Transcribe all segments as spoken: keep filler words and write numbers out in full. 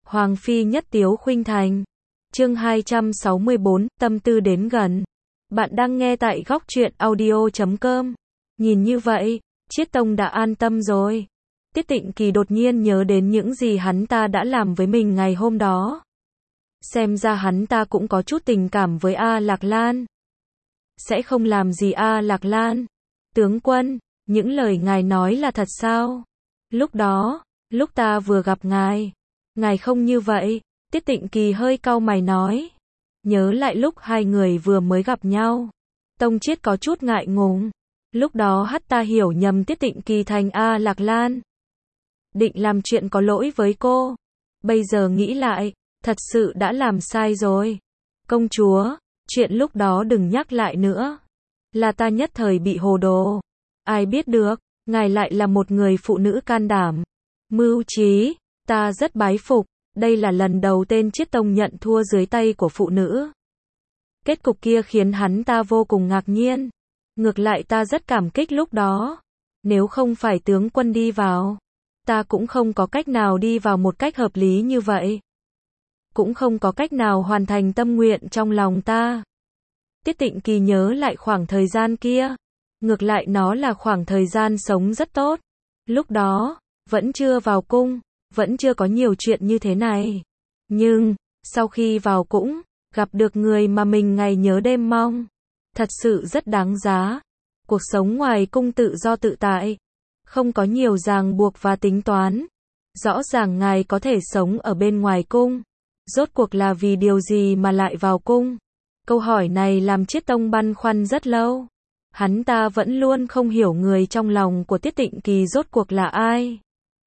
Hoàng phi nhất tiếu khuynh thành. Chương hai trăm sáu mươi bốn, tâm tư đến gần. Bạn đang nghe tại góc truyện audio chấm com. Nhìn như vậy, Chiết Tông đã an tâm rồi. Tiết Tịnh Kỳ đột nhiên nhớ đến những gì hắn ta đã làm với mình ngày hôm đó. Xem ra hắn ta cũng có chút tình cảm với A Lạc Lan. Sẽ không làm gì A Lạc Lan. Tướng quân, những lời ngài nói là thật sao? Lúc đó, lúc ta vừa gặp ngài, ngài không như vậy. Tiết Tịnh Kỳ hơi cau mày nói. Nhớ lại lúc hai người vừa mới gặp nhau, Tông Chiết có chút ngại ngùng. Lúc đó hắt ta hiểu nhầm Tiết Tịnh Kỳ thành A Lạc Lan. Định làm chuyện có lỗi với cô. Bây giờ nghĩ lại, thật sự đã làm sai rồi. Công chúa, chuyện lúc đó đừng nhắc lại nữa. Là ta nhất thời bị hồ đồ. Ai biết được, ngài lại là một người phụ nữ can đảm, mưu trí, ta rất bái phục. Đây là lần đầu tên Chiết Tông nhận thua dưới tay của phụ nữ. Kết cục kia khiến hắn ta vô cùng ngạc nhiên. Ngược lại ta rất cảm kích lúc đó. Nếu không phải tướng quân đi vào, ta cũng không có cách nào đi vào một cách hợp lý như vậy. Cũng không có cách nào hoàn thành tâm nguyện trong lòng ta. Tiết Tịnh Kỳ nhớ lại khoảng thời gian kia. Ngược lại nó là khoảng thời gian sống rất tốt. Lúc đó, vẫn chưa vào cung, vẫn chưa có nhiều chuyện như thế này. Nhưng, sau khi vào cung, gặp được người mà mình ngày nhớ đêm mong. Thật sự rất đáng giá. Cuộc sống ngoài cung tự do tự tại. Không có nhiều ràng buộc và tính toán. Rõ ràng ngài có thể sống ở bên ngoài cung. Rốt cuộc là vì điều gì mà lại vào cung? Câu hỏi này làm Chiết Tông băn khoăn rất lâu. Hắn ta vẫn luôn không hiểu người trong lòng của Tiết Tịnh Kỳ rốt cuộc là ai.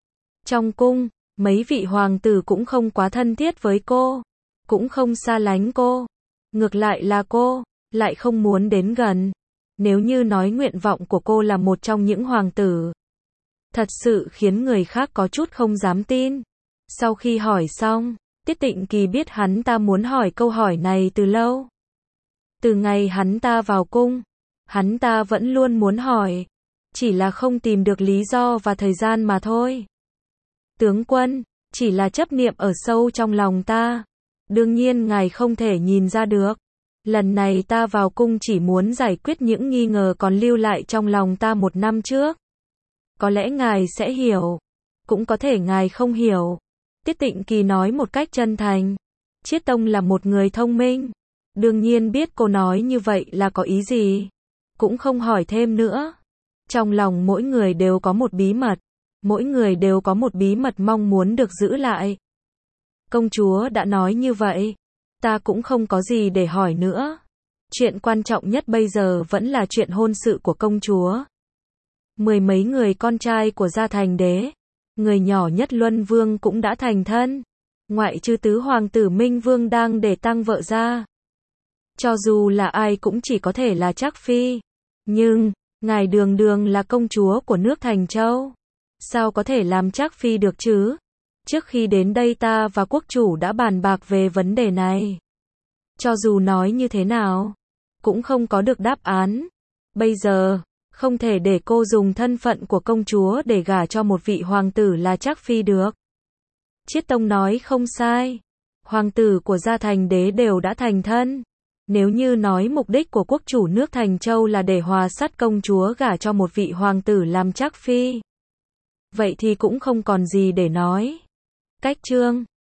Trong cung, mấy vị hoàng tử cũng không quá thân thiết với cô. Cũng không xa lánh cô. Ngược lại là cô, lại không muốn đến gần. Nếu như nói nguyện vọng của cô là một trong những hoàng tử. Thật sự khiến người khác có chút không dám tin. Sau khi hỏi xong, Tiết Tịnh Kỳ biết hắn ta muốn hỏi câu hỏi này từ lâu. Từ ngày hắn ta vào cung, hắn ta vẫn luôn muốn hỏi. Chỉ là không tìm được lý do và thời gian mà thôi. Tướng quân, chỉ là chấp niệm ở sâu trong lòng ta. Đương nhiên ngài không thể nhìn ra được. Lần này ta vào cung chỉ muốn giải quyết những nghi ngờ còn lưu lại trong lòng ta một năm trước. Có lẽ ngài sẽ hiểu. Cũng có thể ngài không hiểu. Tiết Tịnh Kỳ nói một cách chân thành. Chiết Tông là một người thông minh. Đương nhiên biết cô nói như vậy là có ý gì. Cũng không hỏi thêm nữa. Trong lòng mỗi người đều có một bí mật. Mỗi người đều có một bí mật mong muốn được giữ lại. Công chúa đã nói như vậy. Ta cũng không có gì để hỏi nữa. Chuyện quan trọng nhất bây giờ vẫn là chuyện hôn sự của công chúa. Mười mấy người con trai của gia thành đế. Người nhỏ nhất Luân Vương cũng đã thành thân. Ngoại trừ tứ hoàng tử Minh Vương đang để tăng vợ ra. Cho dù là ai cũng chỉ có thể là Trác Phi. Nhưng, ngài đường đường là công chúa của nước Thành Châu. Sao có thể làm Trác Phi được chứ? Trước khi đến đây ta và quốc chủ đã bàn bạc về vấn đề này. Cho dù nói như thế nào, cũng không có được đáp án. Bây giờ, không thể để cô dùng thân phận của công chúa để gả cho một vị hoàng tử là Trác Phi được. Chiết Tông nói không sai. Hoàng tử của gia thành đế đều đã thành thân. Nếu như nói mục đích của quốc chủ nước Thành Châu là để hòa sắt công chúa gả cho một vị hoàng tử làm Trác Phi. Vậy thì cũng không còn gì để nói. Cách chương